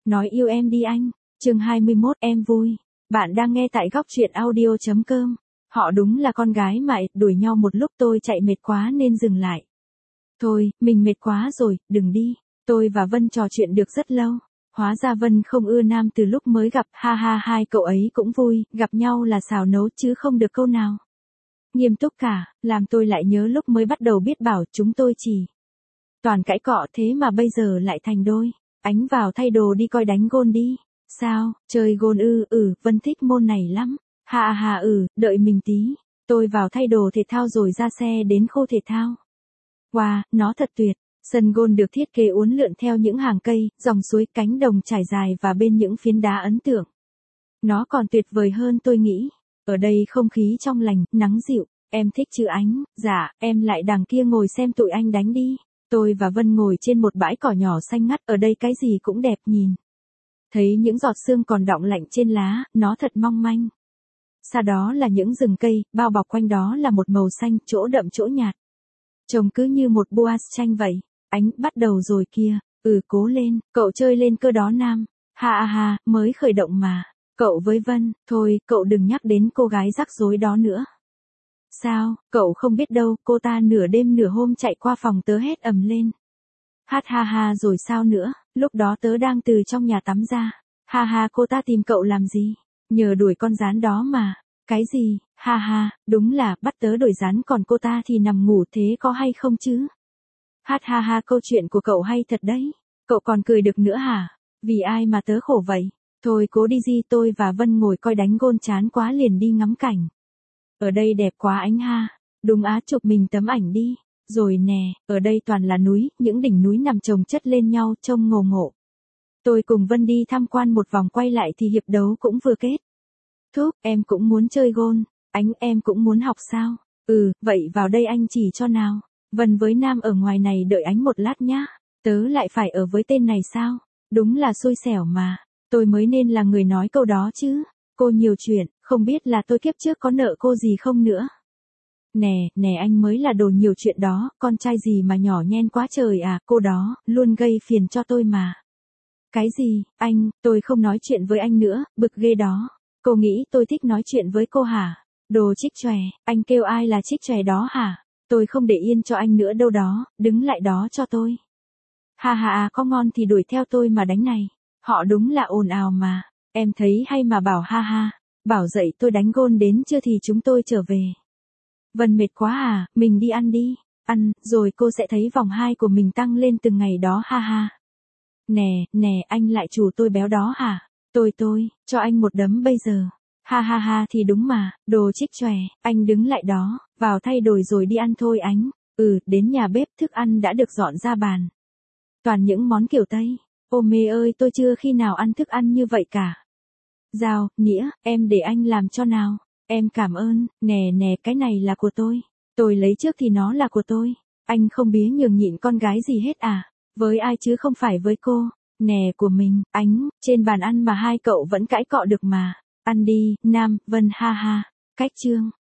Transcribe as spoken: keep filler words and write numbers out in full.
Nói yêu em đi anh. Chương hai mươi mốt em vui. Bạn đang nghe tại góc truyện audio chấm com. Họ đúng là con gái mà đuổi nhau một lúc tôi chạy mệt quá nên dừng lại. Thôi, mình mệt quá rồi, đừng đi. Tôi và Vân trò chuyện được rất lâu. Hóa ra Vân không ưa Nam từ lúc mới gặp, ha ha hai cậu ấy cũng vui, gặp nhau là xào nấu chứ không được câu nào nghiêm túc cả, làm tôi lại nhớ lúc mới bắt đầu biết bảo chúng tôi chỉ toàn cãi cọ thế mà bây giờ lại thành đôi. Ánh vào thay đồ đi coi đánh gôn đi. Sao, chơi gôn ư, ừ, Vân thích môn này lắm. Hà hà ừ, đợi mình tí. Tôi vào thay đồ thể thao rồi ra xe đến khu thể thao. Wow, nó thật tuyệt. Sân gôn được thiết kế uốn lượn theo những hàng cây, dòng suối, cánh đồng trải dài và bên những phiến đá ấn tượng. Nó còn tuyệt vời hơn tôi nghĩ. Ở đây không khí trong lành, nắng dịu. Em thích chứ Ánh? Dạ, em lại đằng kia ngồi xem tụi anh đánh đi. Tôi và Vân ngồi trên một bãi cỏ nhỏ xanh ngắt, ở đây cái gì cũng đẹp nhìn. Thấy những giọt sương còn đọng lạnh trên lá, nó thật mong manh. Xa đó là những rừng cây, bao bọc quanh đó là một màu xanh, chỗ đậm chỗ nhạt. Trông cứ như một boas tranh vậy. Ánh bắt đầu rồi kia. Ừ, cố lên, cậu chơi lên cơ đó Nam. Ha ha ha, mới khởi động mà. Cậu với Vân, thôi, cậu đừng nhắc đến cô gái rắc rối đó nữa. Sao, cậu không biết đâu, cô ta nửa đêm nửa hôm chạy qua phòng tớ hét ầm lên. Hát ha ha rồi sao nữa, lúc đó tớ đang từ trong nhà tắm ra. Ha ha cô ta tìm cậu làm gì? Nhờ đuổi con gián đó mà. Cái gì, ha ha, đúng là bắt tớ đuổi gián còn cô ta thì nằm ngủ thế có hay không chứ? Hát ha ha câu chuyện của cậu hay thật đấy. Cậu còn cười được nữa hả? Vì ai mà tớ khổ vậy? Thôi cố đi gì tôi và Vân ngồi coi đánh gôn chán quá liền đi ngắm cảnh. Ở đây đẹp quá Ánh ha. Đúng á chụp mình tấm ảnh đi. Rồi nè, ở đây toàn là núi, những đỉnh núi nằm chồng chất lên nhau trông ngầu ngộ. Tôi cùng Vân đi tham quan một vòng quay lại thì hiệp đấu cũng vừa kết. Thúc, em cũng muốn chơi gôn. Ánh em cũng muốn học sao? Ừ, vậy vào đây anh chỉ cho nào. Vân với Nam ở ngoài này đợi Ánh một lát nhá. Tớ lại phải ở với tên này sao? Đúng là xui xẻo mà. Tôi mới nên là người nói câu đó chứ. Cô nhiều chuyện, không biết là tôi kiếp trước có nợ cô gì không nữa. Nè, nè anh mới là đồ nhiều chuyện đó, con trai gì mà nhỏ nhen quá trời à, cô đó, luôn gây phiền cho tôi mà. Cái gì, anh, tôi không nói chuyện với anh nữa, bực ghê đó. Cô nghĩ tôi thích nói chuyện với cô hả? Đồ chích chòe, anh kêu ai là chích chòe đó hả? Tôi không để yên cho anh nữa đâu đó, đứng lại đó cho tôi. Ha ha à, có ngon thì đuổi theo tôi mà đánh này. Họ đúng là ồn ào mà, em thấy hay mà bảo ha ha. Bảo dậy tôi đánh gôn đến chưa thì chúng tôi trở về. Vân mệt quá à, mình đi ăn đi. Ăn, rồi cô sẽ thấy vòng hai của mình tăng lên từng ngày đó ha ha. Nè, nè, anh lại chủ tôi béo đó hả? Tôi tôi, cho anh một đấm bây giờ. Ha ha ha thì đúng mà, đồ chích chòe, anh đứng lại đó, vào thay đổi rồi đi ăn thôi Ánh. Ừ, đến nhà bếp thức ăn đã được dọn ra bàn. Toàn những món kiểu Tây. Ô mê ơi tôi chưa khi nào ăn thức ăn như vậy cả. Dao, nĩa, em để anh làm cho nào. Em cảm ơn, nè nè cái này là của tôi. Tôi lấy trước thì nó là của tôi. Anh không bía nhường nhịn con gái gì hết à? Với ai chứ không phải với cô. Nè của mình, Ánh, trên bàn ăn mà hai cậu vẫn cãi cọ được mà. Ăn đi, Nam, Vân ha ha. Cách chương.